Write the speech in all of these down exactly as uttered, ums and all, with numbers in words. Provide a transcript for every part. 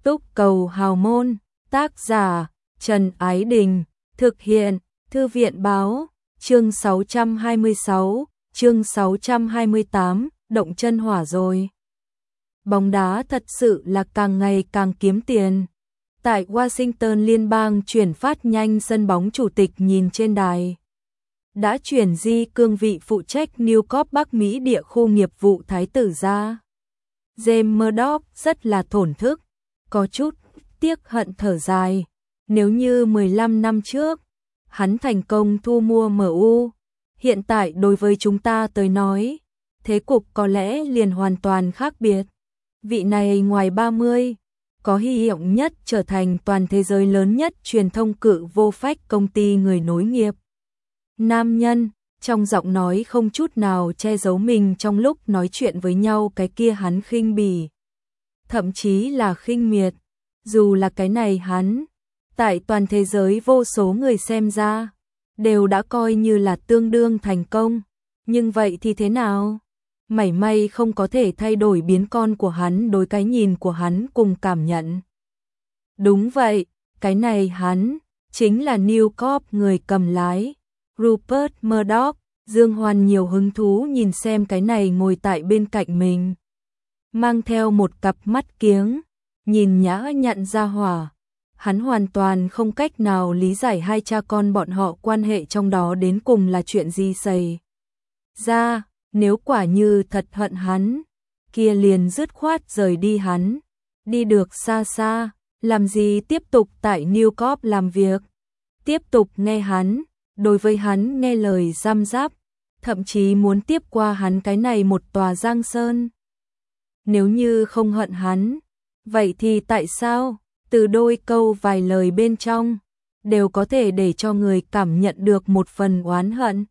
Túc Cầu Hào Môn, tác giả Trần Ái Đình, thực hiện Thư viện Báo, chương sáu trăm hai mươi sáu, chương sáu trăm hai mươi tám, động chân hỏa rồi. Bóng đá thật sự là càng ngày càng kiếm tiền. Tại Washington liên bang chuyển phát nhanh sân bóng chủ tịch nhìn trên đài. Đã chuyển di cương vị phụ trách New Corp Bắc Mỹ địa khu nghiệp vụ thái tử ra. James Murdoch rất là thổn thức, có chút tiếc hận thở dài. Nếu như mười lăm năm trước, hắn thành công thu mua em u, hiện tại đối với chúng ta tới nói, thế cục có lẽ liền hoàn toàn khác biệt. Vị này ngoài ba mươi, có hy vọng nhất trở thành toàn thế giới lớn nhất truyền thông cự vô phách công ty người nối nghiệp. Nam nhân, trong giọng nói không chút nào che giấu mình trong lúc nói chuyện với nhau cái kia hắn khinh bỉ. Thậm chí là khinh miệt, dù là cái này hắn, tại toàn thế giới vô số người xem ra, đều đã coi như là tương đương thành công. Nhưng vậy thì thế nào? Mảy may không có thể thay đổi biến con của hắn đối cái nhìn của hắn cùng cảm nhận. Đúng vậy, cái này hắn, chính là New Corp người cầm lái, Rupert Murdoch. Dương Hoan nhiều hứng thú nhìn xem cái này ngồi tại bên cạnh mình. Mang theo một cặp mắt kiếng, nhìn nhã nhặn ra hỏa. Hắn hoàn toàn không cách nào lý giải hai cha con bọn họ quan hệ trong đó đến cùng là chuyện gì xảy ra. Nếu quả như thật hận hắn, kia liền dứt khoát rời đi hắn, đi được xa xa, làm gì tiếp tục tại New Corp làm việc, tiếp tục nghe hắn, đối với hắn nghe lời giam giáp, thậm chí muốn tiếp qua hắn cái này một tòa giang sơn. Nếu như không hận hắn, vậy thì tại sao, từ đôi câu vài lời bên trong, đều có thể để cho người cảm nhận được một phần oán hận.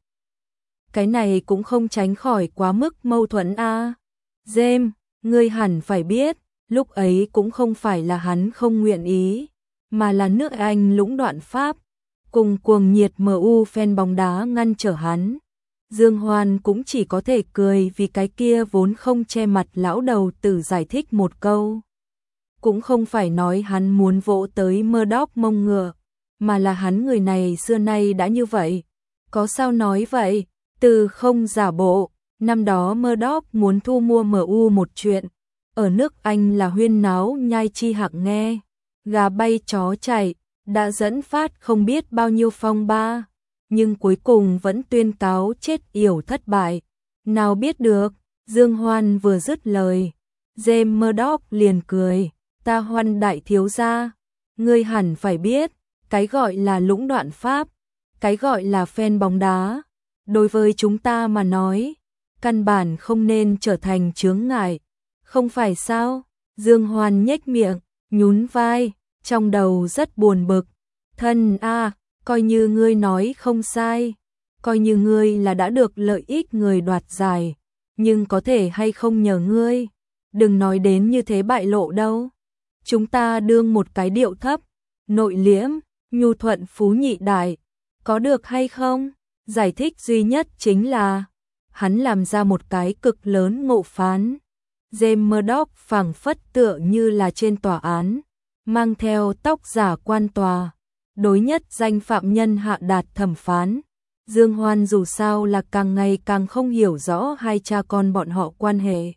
Cái này cũng không tránh khỏi quá mức mâu thuẫn a. À. James, ngươi hẳn phải biết, lúc ấy cũng không phải là hắn không nguyện ý, mà là nước Anh lũng đoạn Pháp, cùng cuồng nhiệt em u fan bóng đá ngăn trở hắn. Dương Hoan cũng chỉ có thể cười vì cái kia vốn không che mặt lão đầu tử giải thích một câu. Cũng không phải nói hắn muốn vỗ tới Murdoch mông ngựa, mà là hắn người này xưa nay đã như vậy. Có sao nói vậy? Từ không giả bộ, năm đó Murdoch muốn thu mua em u một chuyện, ở nước Anh là huyên náo nhai chi hạng nghe, gà bay chó chạy, đã dẫn phát không biết bao nhiêu phong ba, nhưng cuối cùng vẫn tuyên cáo chết yểu thất bại. Nào biết được, Dương Hoan vừa dứt lời, James Murdoch liền cười, ta Hoan đại thiếu gia, ngươi hẳn phải biết, cái gọi là lũng đoạn Pháp, cái gọi là fan bóng đá. Đối với chúng ta mà nói, căn bản không nên trở thành chướng ngại, không phải sao? Dương Hoan nhếch miệng, nhún vai, trong đầu rất buồn bực. Thân a, à, coi như ngươi nói không sai, coi như ngươi là đã được lợi ích người đoạt giải, nhưng có thể hay không nhờ ngươi, đừng nói đến như thế bại lộ đâu. Chúng ta đương một cái điệu thấp, nội liễm, nhu thuận phú nhị đại, có được hay không? Giải thích duy nhất chính là, hắn làm ra một cái cực lớn ngộ phán. James Murdoch phảng phất tựa như là trên tòa án, mang theo tóc giả quan tòa, đối nhất danh phạm nhân hạ đạt thẩm phán. Dương Hoan dù sao là càng ngày càng không hiểu rõ hai cha con bọn họ quan hệ.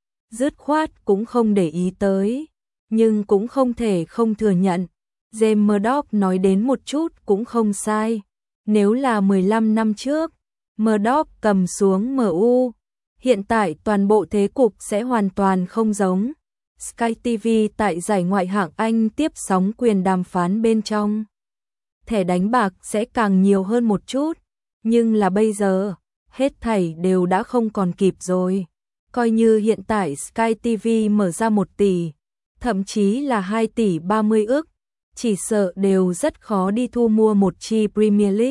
Dứt khoát cũng không để ý tới, nhưng cũng không thể không thừa nhận. James Murdoch nói đến một chút cũng không sai. Nếu là mười lăm năm trước, Murdoch cầm xuống em u, hiện tại toàn bộ thế cục sẽ hoàn toàn không giống. Sky ti vi tại giải ngoại hạng Anh tiếp sóng quyền đàm phán bên trong. Thẻ đánh bạc sẽ càng nhiều hơn một chút, nhưng là bây giờ, hết thảy đều đã không còn kịp rồi. Coi như hiện tại Sky ti vi mở ra một tỷ, thậm chí là hai tỷ ba mươi ức, chỉ sợ đều rất khó đi thu mua một chi Premier League.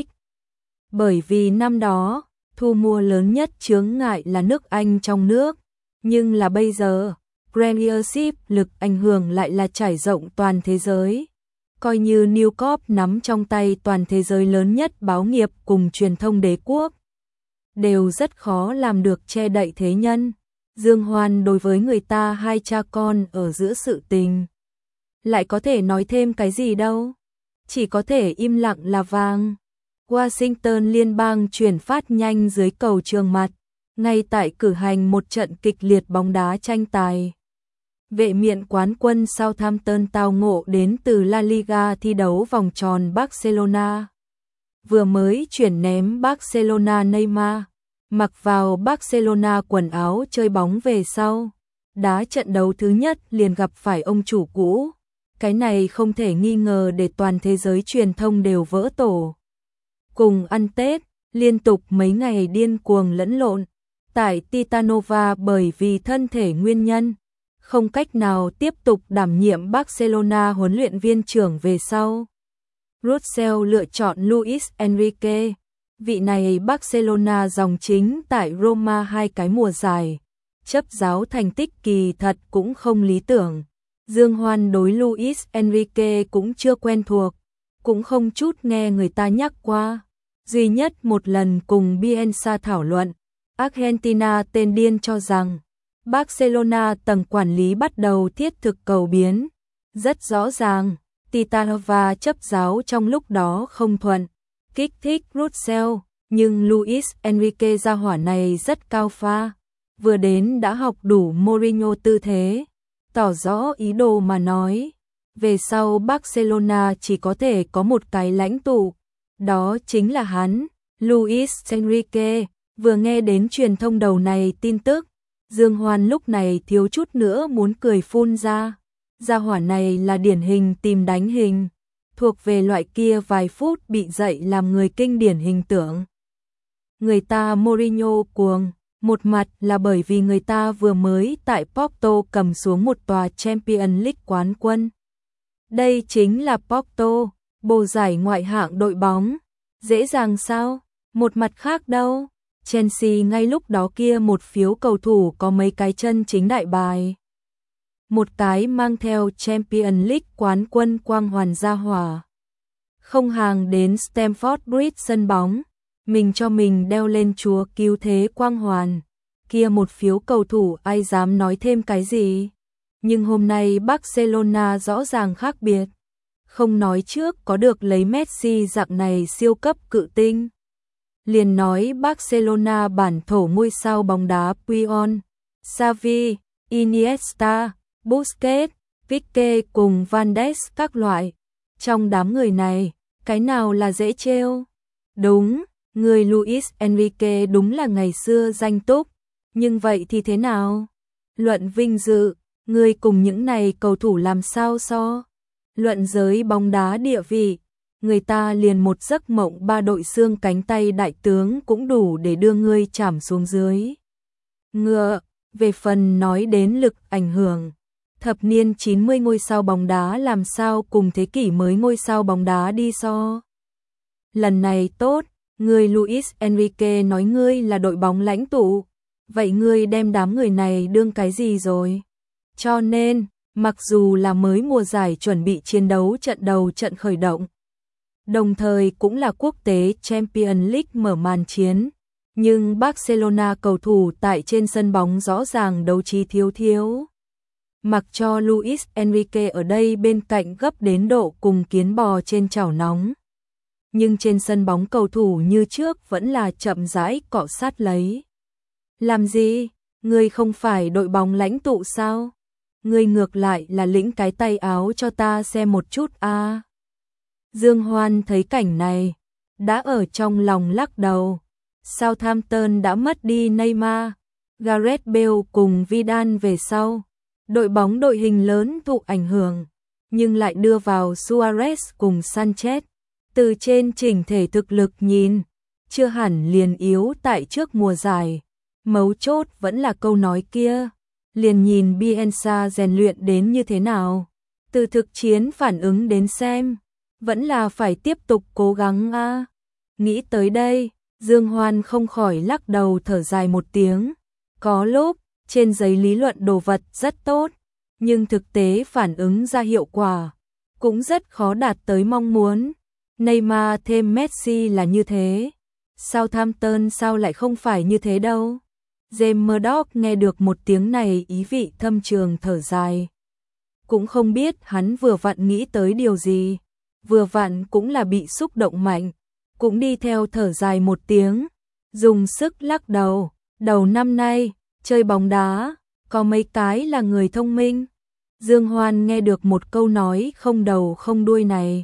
Bởi vì năm đó, thu mua lớn nhất chướng ngại là nước Anh trong nước, nhưng là bây giờ, Premiership lực ảnh hưởng lại là trải rộng toàn thế giới. Coi như New Corp nắm trong tay toàn thế giới lớn nhất báo nghiệp cùng truyền thông đế quốc, đều rất khó làm được che đậy thế nhân. Dương Hoan đối với người ta hai cha con ở giữa sự tình lại có thể nói thêm cái gì đâu. Chỉ có thể im lặng là vàng. Washington liên bang chuyển phát nhanh dưới cầu trường mặt, ngay tại cử hành một trận kịch liệt bóng đá tranh tài. Vệ miện quán quân Southampton tao ngộ đến từ La Liga thi đấu vòng tròn Barcelona. Vừa mới chuyển ném Barcelona Neymar, mặc vào Barcelona quần áo chơi bóng về sau. Đá trận đấu thứ nhất liền gặp phải ông chủ cũ. Cái này không thể nghi ngờ để toàn thế giới truyền thông đều vỡ tổ. Cùng ăn Tết, liên tục mấy ngày điên cuồng lẫn lộn. Tại Titanova bởi vì thân thể nguyên nhân, không cách nào tiếp tục đảm nhiệm Barcelona huấn luyện viên trưởng về sau. Russell lựa chọn Luis Enrique. Vị này Barcelona dòng chính tại Roma hai cái mùa giải. Chấp giáo thành tích kỳ thật cũng không lý tưởng. Dương Hoan đối Luis Enrique cũng chưa quen thuộc, cũng không chút nghe người ta nhắc qua. Duy nhất một lần cùng Bielsa thảo luận, Argentina tên điên cho rằng Barcelona tầng quản lý bắt đầu thiết thực cầu biến. Rất rõ ràng, Titanova chấp giáo trong lúc đó không thuận, kích thích Russell, nhưng Luis Enrique gia hỏa này rất cao pha. Vừa đến đã học đủ Mourinho tư thế, tỏ rõ ý đồ mà nói. Về sau Barcelona chỉ có thể có một cái lãnh tụ, đó chính là hắn, Luis Enrique. Vừa nghe đến truyền thông đầu này tin tức, Dương Hoan lúc này thiếu chút nữa muốn cười phun ra. Gia hỏa này là điển hình tìm đánh hình, thuộc về loại kia vài phút bị dậy làm người kinh điển hình tượng. Người ta Mourinho cuồng, một mặt là bởi vì người ta vừa mới tại Porto cầm xuống một tòa Champions League quán quân. Đây chính là Porto, bồ giải ngoại hạng đội bóng. Dễ dàng sao? Một mặt khác đâu? Chelsea ngay lúc đó kia một phiếu cầu thủ có mấy cái chân chính đại bài. Một cái mang theo Champions League quán quân quang hoàn gia hỏa. Không hàng đến Stamford Bridge sân bóng, mình cho mình đeo lên chúa cứu thế quang hoàn. Kia một phiếu cầu thủ ai dám nói thêm cái gì. Nhưng hôm nay Barcelona rõ ràng khác biệt. Không nói trước có được lấy Messi dạng này siêu cấp cự tinh. Liền nói Barcelona bản thổ ngôi sao bóng đá Puyol, Xavi, Iniesta, Busquets, Pique cùng Van Dijk các loại. Trong đám người này, cái nào là dễ trêu? Đúng, người Luis Enrique đúng là ngày xưa danh túc. Nhưng vậy thì thế nào? Luận vinh dự, người cùng những này cầu thủ làm sao so? Luận giới bóng đá địa vị, người ta liền một giấc mộng ba đội xương cánh tay đại tướng cũng đủ để đưa ngươi chảm xuống dưới. Ngựa, về phần nói đến lực ảnh hưởng, thập niên chín mươi ngôi sao bóng đá làm sao cùng thế kỷ mới ngôi sao bóng đá đi so. Lần này tốt, người Luis Enrique nói ngươi là đội bóng lãnh tụ, vậy ngươi đem đám người này đương cái gì rồi? Cho nên, mặc dù là mới mùa giải chuẩn bị chiến đấu trận đầu trận khởi động, đồng thời cũng là quốc tế Champions League mở màn chiến, nhưng Barcelona cầu thủ tại trên sân bóng rõ ràng đấu trí thiếu thiếu. Mặc cho Luis Enrique ở đây bên cạnh gấp đến độ cùng kiến bò trên chảo nóng. Nhưng trên sân bóng cầu thủ như trước vẫn là chậm rãi cọ sát lấy. Làm gì? Ngươi không phải đội bóng lãnh tụ sao? Ngươi ngược lại là lĩnh cái tay áo cho ta xem một chút a. À. Dương Hoan thấy cảnh này, đã ở trong lòng lắc đầu. Southampton đã mất đi Neymar, Gareth Bale cùng Vidal về sau. Đội bóng đội hình lớn thụ ảnh hưởng, nhưng lại đưa vào Suarez cùng Sanchez. Từ trên chỉnh thể thực lực nhìn, chưa hẳn liền yếu tại trước mùa giải. Mấu chốt vẫn là câu nói kia, liền nhìn Bielsa rèn luyện đến như thế nào. Từ thực chiến phản ứng đến xem, vẫn là phải tiếp tục cố gắng a. À. Nghĩ tới đây, Dương Hoan không khỏi lắc đầu thở dài một tiếng. Có lúc, trên giấy lý luận đồ vật rất tốt, nhưng thực tế phản ứng ra hiệu quả, cũng rất khó đạt tới mong muốn. Neymar thêm Messi là như thế, Southampton sao lại không phải như thế đâu. James Murdoch nghe được một tiếng này ý vị thâm trường thở dài. cũng không biết hắn vừa vặn nghĩ tới điều gì, vừa vặn cũng là bị xúc động mạnh, cũng đi theo thở dài một tiếng, dùng sức lắc đầu, đầu năm nay, chơi bóng đá, có mấy cái là người thông minh. Dương Hoan nghe được một câu nói không đầu không đuôi này,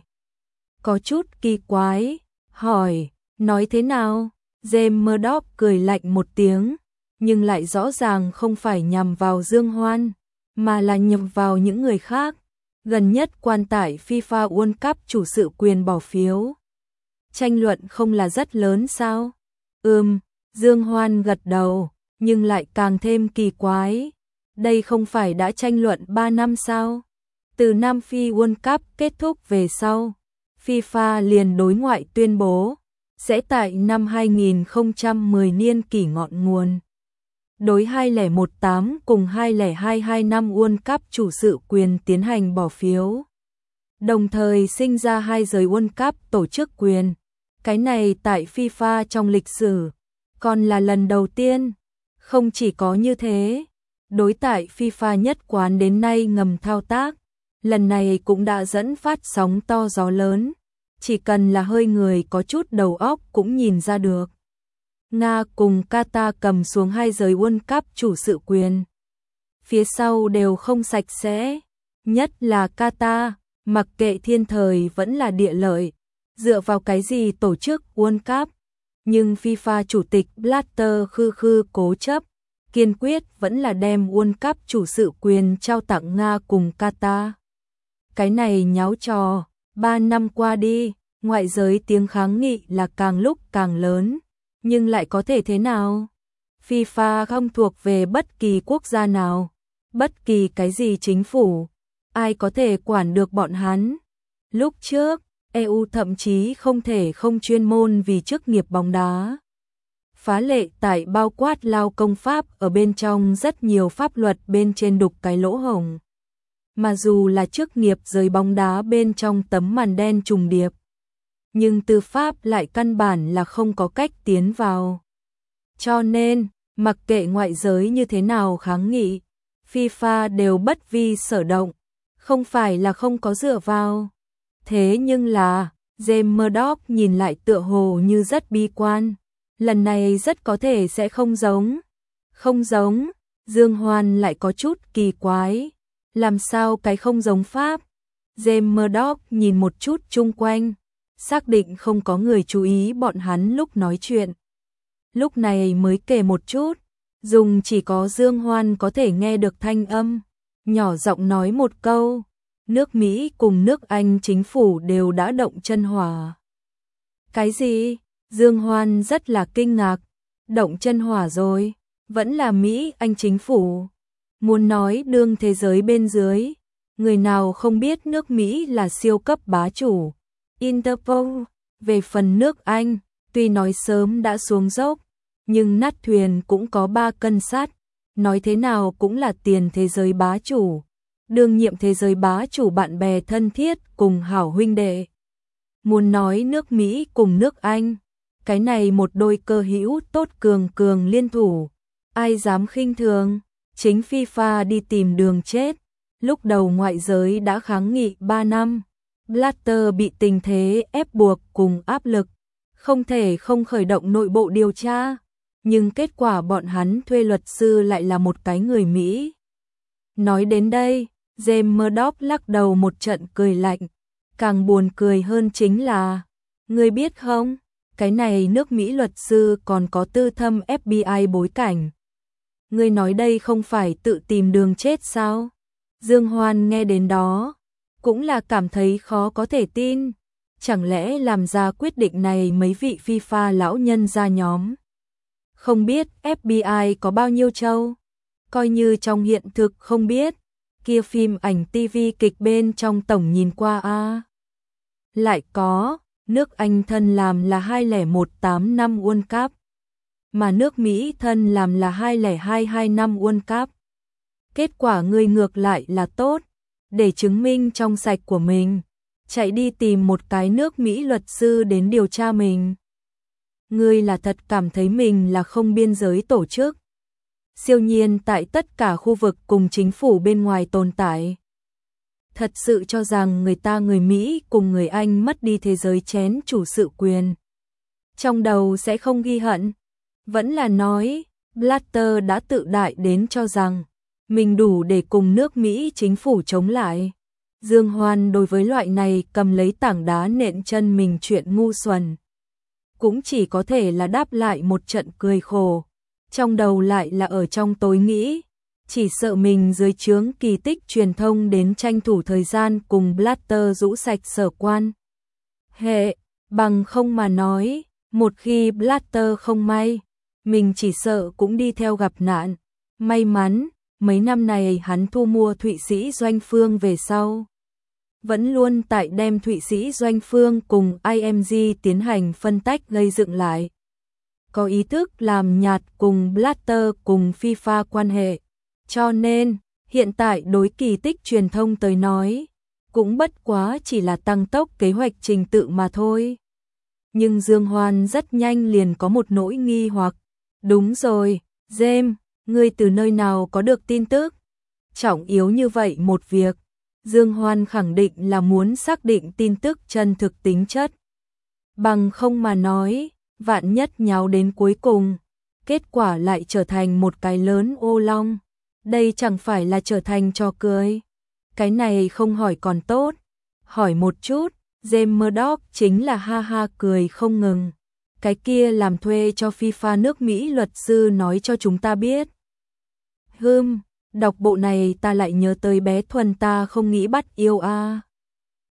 có chút kỳ quái, hỏi, nói thế nào? James Murdoch cười lạnh một tiếng, nhưng lại rõ ràng không phải nhằm vào Dương Hoan, mà là nhằm vào những người khác. Gần nhất quan tải FIFA World Cup chủ sự quyền bỏ phiếu. Tranh luận không là rất lớn sao? Ừm, Dương Hoan gật đầu, nhưng lại càng thêm kỳ quái. Đây không phải đã tranh luận ba năm sao? Từ Nam Phi World Cup kết thúc về sau, FIFA liền đối ngoại tuyên bố sẽ tại năm hai nghìn không trăm mười niên kỷ ngọn nguồn đối hai không một tám cùng hai không hai hai năm World Cup chủ sự quyền tiến hành bỏ phiếu. Đồng thời sinh ra hai giới World Cup tổ chức quyền. Cái này tại FIFA trong lịch sử còn là lần đầu tiên. Không chỉ có như thế, đối tại FIFA nhất quán đến nay ngầm thao tác, lần này cũng đã dẫn phát sóng to gió lớn. Chỉ cần là hơi người có chút đầu óc cũng nhìn ra được. Nga cùng Qatar cầm xuống hai giới World Cup chủ sự quyền. Phía sau đều không sạch sẽ, nhất là Qatar, mặc kệ thiên thời vẫn là địa lợi, dựa vào cái gì tổ chức World Cup. Nhưng FIFA chủ tịch Blatter khư khư cố chấp, kiên quyết vẫn là đem World Cup chủ sự quyền trao tặng Nga cùng Qatar. Cái này nháo trò, ba năm qua đi, ngoại giới tiếng kháng nghị là càng lúc càng lớn. Nhưng lại có thể thế nào? FIFA không thuộc về bất kỳ quốc gia nào, bất kỳ cái gì chính phủ, ai có thể quản được bọn hắn. Lúc trước, e u thậm chí không thể không chuyên môn vì chức nghiệp bóng đá. Phá lệ tại bao quát lao công pháp ở bên trong rất nhiều pháp luật bên trên đục cái lỗ hổng. Mà dù là chức nghiệp giới bóng đá bên trong tấm màn đen trùng điệp, nhưng tư pháp lại căn bản là không có cách tiến vào. Cho nên, mặc kệ ngoại giới như thế nào kháng nghị, FIFA đều bất vi sở động, không phải là không có dựa vào. Thế nhưng là, James Murdoch nhìn lại tựa hồ như rất bi quan, lần này rất có thể sẽ không giống. Không giống, Dương Hoan lại có chút kỳ quái, làm sao cái không giống pháp? James Murdoch nhìn một chút chung quanh, xác định không có người chú ý bọn hắn lúc nói chuyện. Lúc này mới kể một chút, dùng chỉ có Dương Hoan có thể nghe được thanh âm, nhỏ giọng nói một câu, nước Mỹ cùng nước Anh chính phủ đều đã động chân hỏa. Cái gì? Dương Hoan rất là kinh ngạc, động chân hỏa rồi, vẫn là Mỹ Anh chính phủ. Muốn nói đương thế giới bên dưới, người nào không biết nước Mỹ là siêu cấp bá chủ. Interpol, về phần nước Anh, tuy nói sớm đã xuống dốc, nhưng nát thuyền cũng có ba cân sắt, nói thế nào cũng là tiền thế giới bá chủ, đương nhiệm thế giới bá chủ bạn bè thân thiết cùng hảo huynh đệ. Muốn nói nước Mỹ cùng nước Anh, cái này một đôi cơ hữu tốt cường cường liên thủ, ai dám khinh thường, chính FIFA đi tìm đường chết, lúc đầu ngoại giới đã kháng nghị ba năm. Blatter bị tình thế ép buộc cùng áp lực, không thể không khởi động nội bộ điều tra, nhưng kết quả bọn hắn thuê luật sư lại là một cái người Mỹ. Nói đến đây, James Murdoch lắc đầu một trận cười lạnh, càng buồn cười hơn chính là, ngươi biết không, cái này nước Mỹ luật sư còn có tư thâm ép bê i bối cảnh. Ngươi nói đây không phải tự tìm đường chết sao? Dương Hoan nghe đến đó, cũng là cảm thấy khó có thể tin, chẳng lẽ làm ra quyết định này mấy vị FIFA lão nhân ra nhóm. Không biết ép bê i có bao nhiêu châu, coi như trong hiện thực không biết, kia phim ảnh ti vi kịch bên trong tổng nhìn qua a à. Lại có, nước Anh thân làm là hai không một tám năm World Cup, mà nước Mỹ thân làm là hai không hai hai năm World Cup. Kết quả người ngược lại là tốt. Để chứng minh trong sạch của mình, chạy đi tìm một cái nước Mỹ luật sư đến điều tra mình. Ngươi là thật cảm thấy mình là không biên giới tổ chức, siêu nhiên tại tất cả khu vực cùng chính phủ bên ngoài tồn tại. thật sự cho rằng người ta người Mỹ cùng người Anh mất đi thế giới chén chủ sự quyền. Trong đầu sẽ không ghi hận. Vẫn là nói, Blatter đã tự đại đến cho rằng mình đủ để cùng nước Mỹ chính phủ chống lại. Dương Hoan đối với loại này cầm lấy tảng đá nện chân mình chuyện ngu xuẩn. Cũng chỉ có thể là đáp lại một trận cười khổ. Trong đầu lại là ở trong tối nghĩ. Chỉ sợ mình dưới trướng Kỳ Tích truyền thông đến tranh thủ thời gian cùng Blatter rũ sạch sở quan hệ. Bằng không mà nói, một khi Blatter không may, mình chỉ sợ cũng đi theo gặp nạn. May mắn, mấy năm này hắn thu mua Thụy Sĩ Doanh Phương về sau. Vẫn luôn tại đem Thụy Sĩ Doanh Phương cùng i em giê tiến hành phân tách gây dựng lại. Có ý thức làm nhạt cùng Blatter cùng FIFA quan hệ. Cho nên, hiện tại đối Kỳ Tích truyền thông tới nói, cũng bất quá chỉ là tăng tốc kế hoạch trình tự mà thôi. Nhưng Dương Hoan rất nhanh liền có một nỗi nghi hoặc. Đúng rồi, James, ngươi từ nơi nào có được tin tức? Trọng yếu như vậy một việc. Dương Hoan khẳng định là muốn xác định tin tức chân thực tính chất. Bằng không mà nói, vạn nhất nháo đến cuối cùng, kết quả lại trở thành một cái lớn ô long. Đây chẳng phải là trở thành trò cười. Cái này không hỏi còn tốt. Hỏi một chút, James Murdoch chính là ha ha cười không ngừng. Cái kia làm thuê cho FIFA nước Mỹ luật sư nói cho chúng ta biết. Hừm, đọc bộ này ta lại nhớ tới bé Thuần ta không nghĩ bắt yêu a. À.